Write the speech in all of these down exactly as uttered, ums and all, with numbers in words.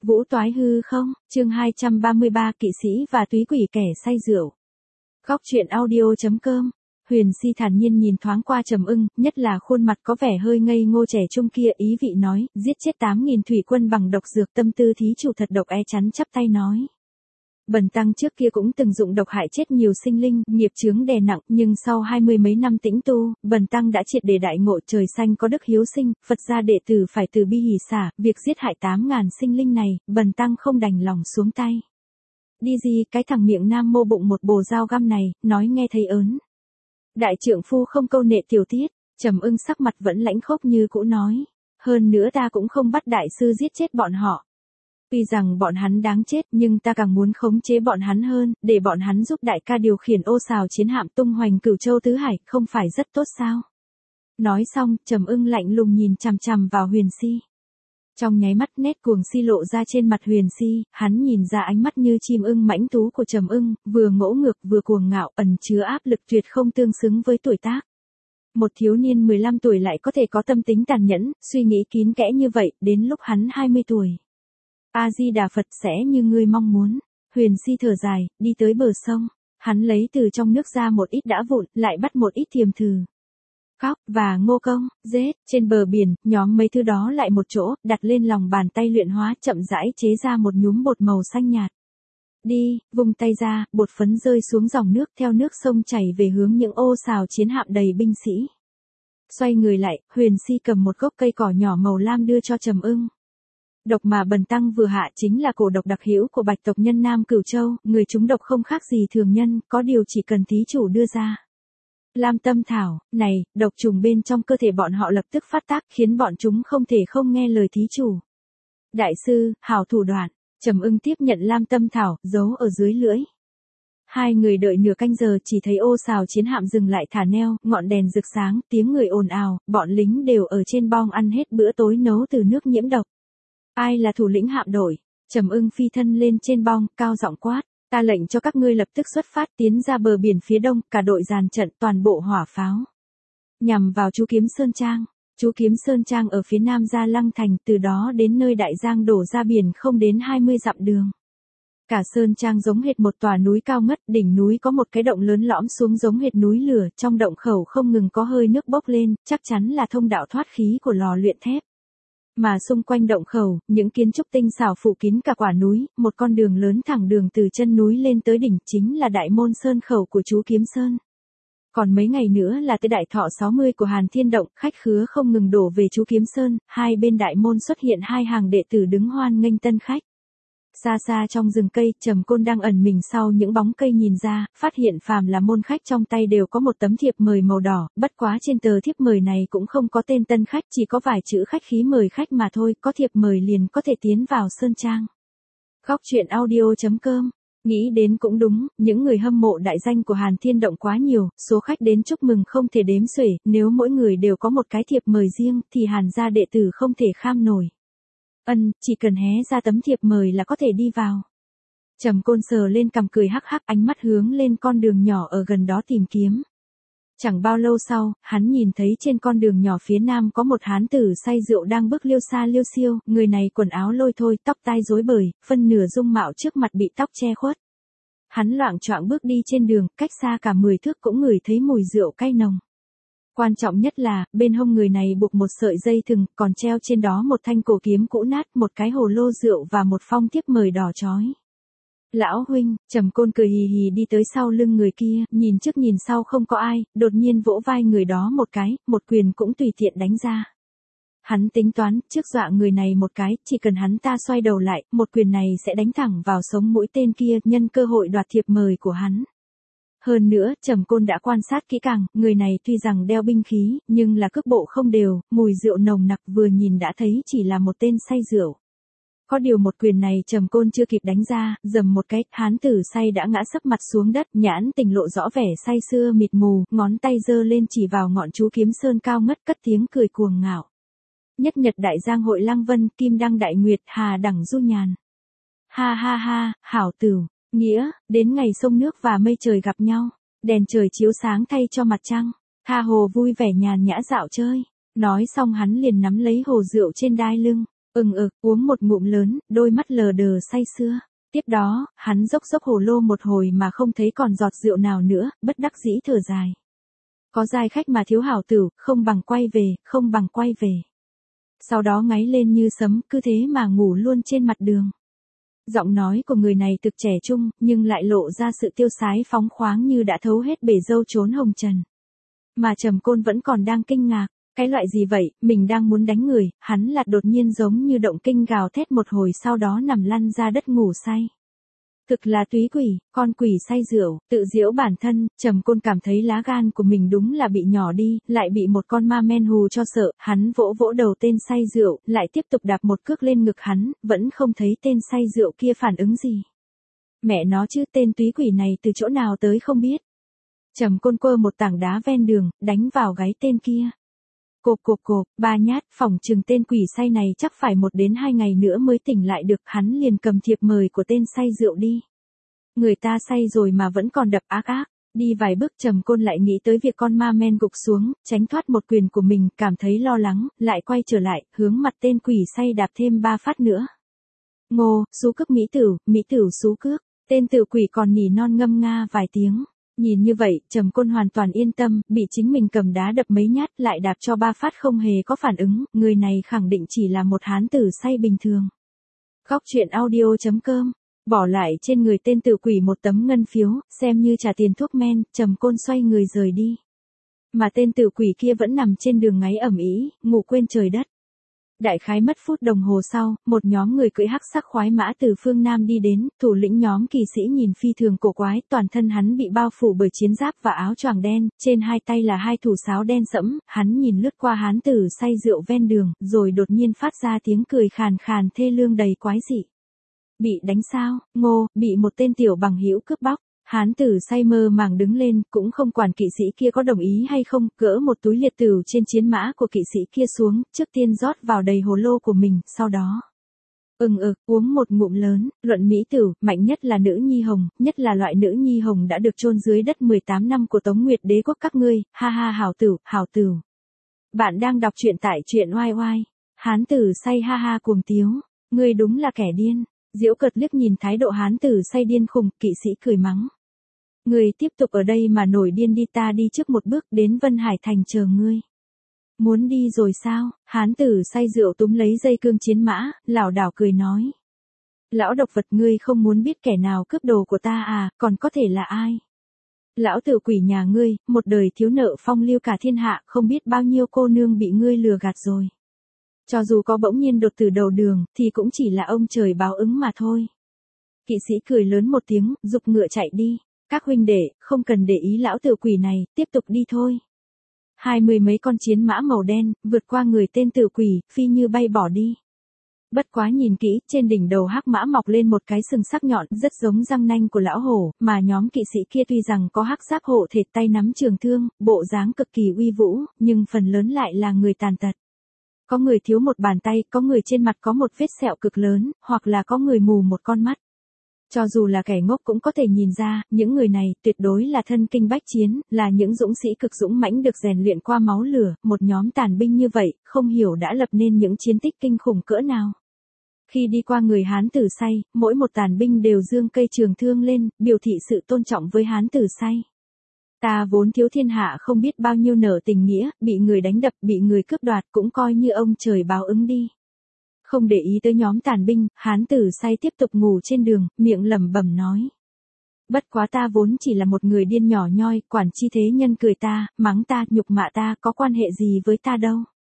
Vũ toái hư không, chương hai trăm ba mươi ba kỵ sĩ và túy quỷ kẻ say rượu. Góc truyện audio chấm com. Huyền Si thản nhiên nhìn thoáng qua Trầm Ưng, nhất là khuôn mặt có vẻ hơi ngây ngô trẻ trung kia, ý vị nói, giết chết tám nghìn thủy quân bằng độc dược, tâm tư thí chủ thật độc. É chắn chắp tay nói. Bần tăng trước kia cũng từng dụng độc hại chết nhiều sinh linh, nghiệp chướng đè nặng, nhưng sau hai mươi mấy năm tĩnh tu, bần tăng đã triệt để đại ngộ, trời xanh có đức hiếu sinh, Phật gia đệ tử phải từ bi hỷ xả, việc giết hại tám ngàn sinh linh này, bần tăng không đành lòng xuống tay. Đi gì, cái thằng miệng nam mô bụng một bồ dao găm này, nói nghe thấy ớn. Đại trượng phu không câu nệ tiểu tiết, Trầm Ưng sắc mặt vẫn lãnh khốc như cũ nói, hơn nữa ta cũng không bắt đại sư giết chết bọn họ. Tuy rằng bọn hắn đáng chết, nhưng ta càng muốn khống chế bọn hắn hơn, để bọn hắn giúp đại ca điều khiển ô sào chiến hạm tung hoành cửu châu tứ hải, không phải rất tốt sao? Nói xong, Trầm Ưng lạnh lùng nhìn chằm chằm vào Huyền Si. Trong nháy mắt, nét cuồng si lộ ra trên mặt Huyền Si, hắn nhìn ra ánh mắt như chim ưng mãnh tú của Trầm Ưng, vừa ngỗ ngược vừa cuồng ngạo, ẩn chứa áp lực tuyệt không tương xứng với tuổi tác. Một thiếu niên mười lăm tuổi lại có thể có tâm tính tàn nhẫn, suy nghĩ kín kẽ như vậy, đến lúc hắn hai mươi tuổi. A-di-đà Phật, sẽ như ngươi mong muốn. Huyền Si thở dài, đi tới bờ sông. Hắn lấy từ trong nước ra một ít đá vụn, lại bắt một ít thiềm thử. Khóc, và ngô công, giết, trên bờ biển, nhóm mấy thứ đó lại một chỗ, đặt lên lòng bàn tay luyện hóa, chậm rãi chế ra một nhúm bột màu xanh nhạt. Đi, vùng tay ra, bột phấn rơi xuống dòng nước, theo nước sông chảy về hướng những ô sào chiến hạm đầy binh sĩ. Xoay người lại, Huyền Si cầm một gốc cây cỏ nhỏ màu lam đưa cho Trầm Ưng. Độc mà bần tăng vừa hạ chính là cổ độc đặc hữu của bạch tộc nhân Nam Cửu Châu, người chúng độc không khác gì thường nhân, có điều chỉ cần thí chủ đưa ra. Lam tâm thảo, này, độc trùng bên trong cơ thể bọn họ lập tức phát tác, khiến bọn chúng không thể không nghe lời thí chủ. Đại sư, hảo thủ đoạn, Trầm Ưng tiếp nhận lam tâm thảo, giấu ở dưới lưỡi. Hai người đợi nửa canh giờ, chỉ thấy ô sào chiến hạm dừng lại thả neo, ngọn đèn rực sáng, tiếng người ồn ào, bọn lính đều ở trên bong ăn hết bữa tối nấu từ nước nhiễm độc. Ai là thủ lĩnh hạm đội? Trầm Ưng phi thân lên trên bong, cao giọng quát, ta lệnh cho các ngươi lập tức xuất phát tiến ra bờ biển phía đông, cả đội dàn trận, toàn bộ hỏa pháo. Nhằm vào chú Kiếm Sơn Trang. Chú Kiếm Sơn Trang ở phía nam Gia Lăng Thành, từ đó đến nơi đại giang đổ ra biển không đến hai mươi dặm đường. Cả Sơn Trang giống hệt một tòa núi cao ngất, đỉnh núi có một cái động lớn lõm xuống giống hệt núi lửa, trong động khẩu không ngừng có hơi nước bốc lên, chắc chắn là thông đạo thoát khí của lò luyện thép. Mà xung quanh động khẩu, những kiến trúc tinh xảo phủ kín cả quả núi, một con đường lớn thẳng đường từ chân núi lên tới đỉnh, chính là đại môn sơn khẩu của chú Kiếm Sơn. Còn mấy ngày nữa là tới đại thọ sáu mươi của Hàn Thiên Động, khách khứa không ngừng đổ về chú Kiếm Sơn, hai bên đại môn xuất hiện hai hàng đệ tử đứng hoan nghênh tân khách. Xa xa trong rừng cây, Trầm Côn đang ẩn mình sau những bóng cây nhìn ra, phát hiện phàm là môn khách trong tay đều có một tấm thiệp mời màu đỏ, bất quá trên tờ thiệp mời này cũng không có tên tân khách, chỉ có vài chữ khách khí mời khách mà thôi, có thiệp mời liền có thể tiến vào Sơn Trang. Góc truyện audio chấm com. Nghĩ đến cũng đúng, những người hâm mộ đại danh của Hàn Thiên Động quá nhiều, số khách đến chúc mừng không thể đếm xuể, nếu mỗi người đều có một cái thiệp mời riêng, thì Hàn gia đệ tử không thể kham nổi. Ân, chỉ cần hé ra tấm thiệp mời là có thể đi vào. Trầm Côn sờ lên cằm cười hắc hắc, ánh mắt hướng lên con đường nhỏ ở gần đó tìm kiếm. Chẳng bao lâu sau, hắn nhìn thấy trên con đường nhỏ phía nam có một hán tử say rượu đang bước liêu xa liêu xiêu, người này quần áo lôi thôi, tóc tai rối bời, phân nửa dung mạo trước mặt bị tóc che khuất. Hắn loạng choạng bước đi trên đường, cách xa cả mười thước cũng ngửi thấy mùi rượu cay nồng. Quan trọng nhất là, bên hông người này buộc một sợi dây thừng, còn treo trên đó một thanh cổ kiếm cũ nát, một cái hồ lô rượu và một phong thiếp mời đỏ chói. Lão huynh, Trầm Côn cười hì hì đi tới sau lưng người kia, nhìn trước nhìn sau không có ai, đột nhiên vỗ vai người đó một cái, một quyền cũng tùy tiện đánh ra. Hắn tính toán, trước dọa người này một cái, chỉ cần hắn ta xoay đầu lại, một quyền này sẽ đánh thẳng vào sống mũi tên kia, nhân cơ hội đoạt thiệp mời của hắn. Hơn nữa, Trầm Côn đã quan sát kỹ càng, người này tuy rằng đeo binh khí, nhưng là cước bộ không đều, mùi rượu nồng nặc vừa nhìn đã thấy chỉ là một tên say rượu. Có điều một quyền này Trầm Côn chưa kịp đánh ra, dầm một cái, hán tử say đã ngã sấp mặt xuống đất, nhãn tình lộ rõ vẻ say sưa mịt mù, ngón tay giơ lên chỉ vào ngọn chú Kiếm Sơn cao ngất, cất tiếng cười cuồng ngạo. Nhất nhật đại giang hội Lăng Vân, kim đăng đại nguyệt, hà đẳng du nhàn. Ha ha ha, hảo tửu. Nghĩa, đến ngày sông nước và mây trời gặp nhau, đèn trời chiếu sáng thay cho mặt trăng, tha hồ vui vẻ nhàn nhã dạo chơi. Nói xong hắn liền nắm lấy hồ rượu trên đai lưng, Ừng ực, uống một ngụm lớn, đôi mắt lờ đờ say sưa. Tiếp đó, hắn dốc dốc hồ lô một hồi mà không thấy còn giọt rượu nào nữa, bất đắc dĩ thở dài. Có giai khách mà thiếu hảo tử, không bằng quay về, không bằng quay về. Sau đó ngáy lên như sấm, cứ thế mà ngủ luôn trên mặt đường. Giọng nói của người này thực trẻ trung, nhưng lại lộ ra sự tiêu sái phóng khoáng như đã thấu hết bể dâu trốn hồng trần. Mà Trầm Côn vẫn còn đang kinh ngạc, cái loại gì vậy, mình đang muốn đánh người, hắn lạt đột nhiên giống như động kinh gào thét một hồi sau đó nằm lăn ra đất ngủ say. Thực là túy quỷ, con quỷ say rượu, tự giễu bản thân, Trầm Côn cảm thấy lá gan của mình đúng là bị nhỏ đi, lại bị một con ma men hù cho sợ, hắn vỗ vỗ đầu tên say rượu, lại tiếp tục đạp một cước lên ngực hắn, vẫn không thấy tên say rượu kia phản ứng gì. Mẹ nó chứ, tên túy quỷ này từ chỗ nào tới không biết. Trầm Côn quơ một tảng đá ven đường, đánh vào gáy tên kia. Cộp cộp cộp, ba nhát, phỏng chừng tên quỷ say này chắc phải một đến hai ngày nữa mới tỉnh lại được, hắn liền cầm thiệp mời của tên say rượu đi. Người ta say rồi mà vẫn còn đập ác ác, đi vài bước Trầm Côn lại nghĩ tới việc con ma men gục xuống, tránh thoát một quyền của mình, cảm thấy lo lắng, lại quay trở lại, hướng mặt tên quỷ say đạp thêm ba phát nữa. Ngô, xú cước mỹ tử, mỹ tử xú cước, tên tử quỷ còn nỉ non ngâm nga vài tiếng. Nhìn như vậy, Trầm Côn hoàn toàn yên tâm, bị chính mình cầm đá đập mấy nhát lại đạp cho ba phát không hề có phản ứng, người này khẳng định chỉ là một hán tử say bình thường. Góc truyện audio chấm com, bỏ lại trên người tên tử quỷ một tấm ngân phiếu, xem như trả tiền thuốc men, Trầm Côn xoay người rời đi. Mà tên tử quỷ kia vẫn nằm trên đường ngáy ẩm ĩ, ngủ quên trời đất. Đại khái mất phút đồng hồ sau, một nhóm người cưỡi hắc sắc khoái mã từ phương Nam đi đến, thủ lĩnh nhóm kỳ sĩ nhìn phi thường cổ quái, toàn thân hắn bị bao phủ bởi chiến giáp và áo choàng đen, trên hai tay là hai thủ sáo đen sẫm, hắn nhìn lướt qua hán tử say rượu ven đường, rồi đột nhiên phát ra tiếng cười khàn khàn thê lương đầy quái dị. Bị đánh sao, Ngô, bị một tên tiểu bằng hữu cướp bóc. Hán tử say mơ màng đứng lên, cũng không quản kỵ sĩ kia có đồng ý hay không, gỡ một túi liệt tửu trên chiến mã của kỵ sĩ kia xuống, trước tiên rót vào đầy hồ lô của mình, sau đó. Ừng ực, uống một ngụm lớn, luận mỹ tửu, mạnh nhất là nữ nhi hồng, nhất là loại nữ nhi hồng đã được chôn dưới đất mười tám năm của Tống Nguyệt đế quốc các ngươi, ha ha hảo tửu, hảo tửu. Bạn đang đọc truyện tại truyện oai oai. Hán tử say ha ha cuồng tiếu, ngươi đúng là kẻ điên. Diễu cợt liếc nhìn thái độ hán tử say điên khùng, kỵ sĩ cười mắng. Ngươi tiếp tục ở đây mà nổi điên đi, ta đi trước một bước đến Vân Hải Thành chờ ngươi. Muốn đi rồi sao? Hán tử say rượu túm lấy dây cương chiến mã, lảo đảo cười nói. Lão độc vật, ngươi không muốn biết kẻ nào cướp đồ của ta à, còn có thể là ai? Lão tử quỷ nhà ngươi, một đời thiếu nợ phong lưu cả thiên hạ, không biết bao nhiêu cô nương bị ngươi lừa gạt rồi. Cho dù có bỗng nhiên đột từ đầu đường, thì cũng chỉ là ông trời báo ứng mà thôi. Kỵ sĩ cười lớn một tiếng, giục ngựa chạy đi. Các huynh đệ, không cần để ý lão tử quỷ này, tiếp tục đi thôi. Hai mươi mấy con chiến mã màu đen, vượt qua người tên tử quỷ, phi như bay bỏ đi. Bất quá nhìn kỹ, trên đỉnh đầu hắc mã mọc lên một cái sừng sắc nhọn, rất giống răng nanh của lão hổ, mà nhóm kỵ sĩ kia tuy rằng có hắc giáp hộ thệt tay nắm trường thương, bộ dáng cực kỳ uy vũ, nhưng phần lớn lại là người tàn tật. Có người thiếu một bàn tay, có người trên mặt có một vết sẹo cực lớn, hoặc là có người mù một con mắt. Cho dù là kẻ ngốc cũng có thể nhìn ra, những người này tuyệt đối là thân kinh bách chiến, là những dũng sĩ cực dũng mãnh được rèn luyện qua máu lửa, một nhóm tàn binh như vậy, không hiểu đã lập nên những chiến tích kinh khủng cỡ nào. Khi đi qua người hán tử say, mỗi một tàn binh đều giương cây trường thương lên, biểu thị sự tôn trọng với hán tử say. Ta vốn thiếu thiên hạ không biết bao nhiêu nợ tình nghĩa, bị người đánh đập, bị người cướp đoạt cũng coi như ông trời báo ứng đi. Không để ý tới nhóm tàn binh, hán tử say tiếp tục ngủ trên đường, miệng lẩm bẩm nói. Bất quá ta vốn chỉ là một người điên nhỏ nhoi, quản chi thế nhân cười ta, mắng ta, nhục mạ ta, có quan hệ gì với ta đâu.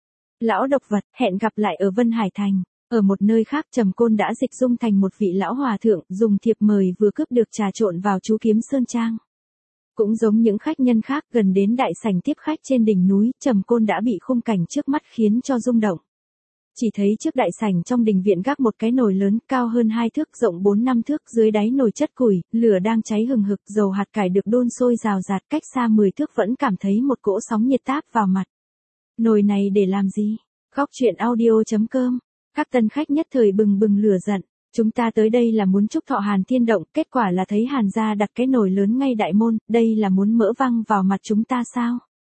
Lão độc vật, hẹn gặp lại ở Vân Hải Thành. Ở một nơi khác Trầm Côn đã dịch dung thành một vị lão hòa thượng, dùng thiệp mời vừa cướp được trà trộn vào chú Kiếm Sơn Trang. Cũng giống những khách nhân khác, gần đến đại sảnh tiếp khách trên đỉnh núi, Trầm Côn đã bị khung cảnh trước mắt khiến cho rung động. Chỉ thấy trước đại sảnh trong đình viện gác một cái nồi lớn, cao hơn hai thước, rộng bốn năm thước, dưới đáy nồi chất củi, lửa đang cháy hừng hực, dầu hạt cải được đun sôi rào rạt, cách xa mười thước vẫn cảm thấy một cỗ sóng nhiệt táp vào mặt. Nồi này để làm gì? Góc truyện audio chấm com. Các tân khách nhất thời bừng bừng lửa giận. Chúng ta tới đây là muốn chúc thọ Hàn Thiên Động, kết quả là thấy Hàn gia đặt cái nồi lớn ngay đại môn, đây là muốn mỡ văng vào mặt chúng ta sao?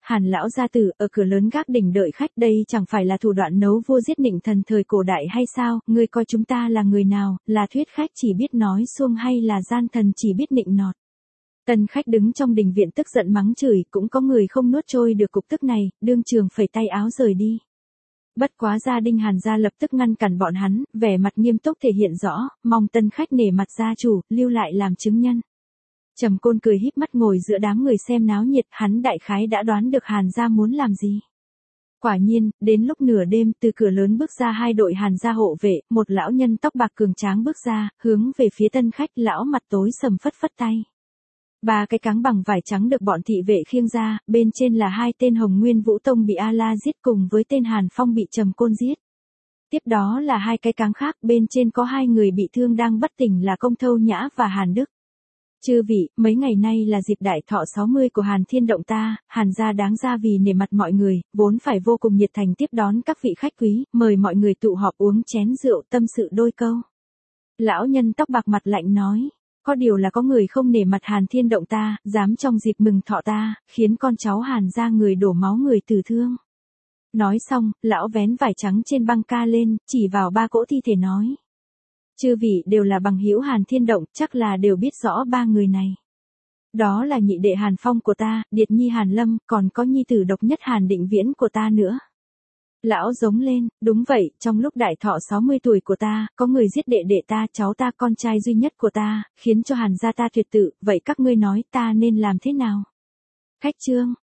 Hàn lão gia tử ở cửa lớn gác đỉnh đợi khách, đây chẳng phải là thủ đoạn nấu vua giết nịnh thần thời cổ đại hay sao, ngươi coi chúng ta là người nào, là thuyết khách chỉ biết nói suông hay là gian thần chỉ biết nịnh nọt. Tân khách đứng trong đình viện tức giận mắng chửi, cũng có người không nuốt trôi được cục tức này, đương trường phẩy tay áo rời đi. Bất quá gia đình Hàn gia lập tức ngăn cản bọn hắn, vẻ mặt nghiêm túc thể hiện rõ, mong tân khách nể mặt gia chủ, lưu lại làm chứng nhân. Trầm Côn cười híp mắt ngồi giữa đám người xem náo nhiệt, hắn đại khái đã đoán được Hàn gia muốn làm gì. Quả nhiên, đến lúc nửa đêm, từ cửa lớn bước ra hai đội Hàn gia hộ vệ, một lão nhân tóc bạc cường tráng bước ra, hướng về phía tân khách, lão mặt tối sầm phất phất tay. Ba cái cáng bằng vải trắng được bọn thị vệ khiêng ra, bên trên là hai tên Hồng Nguyên Vũ Tông bị A La giết cùng với tên Hàn Phong bị Trầm Côn giết. Tiếp đó là hai cái cáng khác, bên trên có hai người bị thương đang bất tỉnh là Công Thâu Nhã và Hàn Đức. Chư vị, mấy ngày nay là dịp đại thọ sáu mươi của Hàn Thiên Động ta, Hàn gia đáng ra vì nể mặt mọi người, vốn phải vô cùng nhiệt thành tiếp đón các vị khách quý, mời mọi người tụ họp uống chén rượu tâm sự đôi câu. Lão nhân tóc bạc mặt lạnh nói. Có điều là có người không nể mặt Hàn Thiên Động ta, dám trong dịp mừng thọ ta, khiến con cháu Hàn gia người đổ máu người tử thương. Nói xong, lão vén vải trắng trên băng ca lên, chỉ vào ba cỗ thi thể nói. Chư vị đều là bằng hữu Hàn Thiên Động, chắc là đều biết rõ ba người này. Đó là nhị đệ Hàn Phong của ta, điệt nhi Hàn Lâm, còn có nhi tử độc nhất Hàn Định Viễn của ta nữa. Lão giống lên, đúng vậy, trong lúc đại thọ sáu mươi tuổi của ta, có người giết đệ đệ ta, cháu ta con trai duy nhất của ta, khiến cho Hàn gia ta tuyệt tự, vậy các ngươi nói ta nên làm thế nào? Khách trương,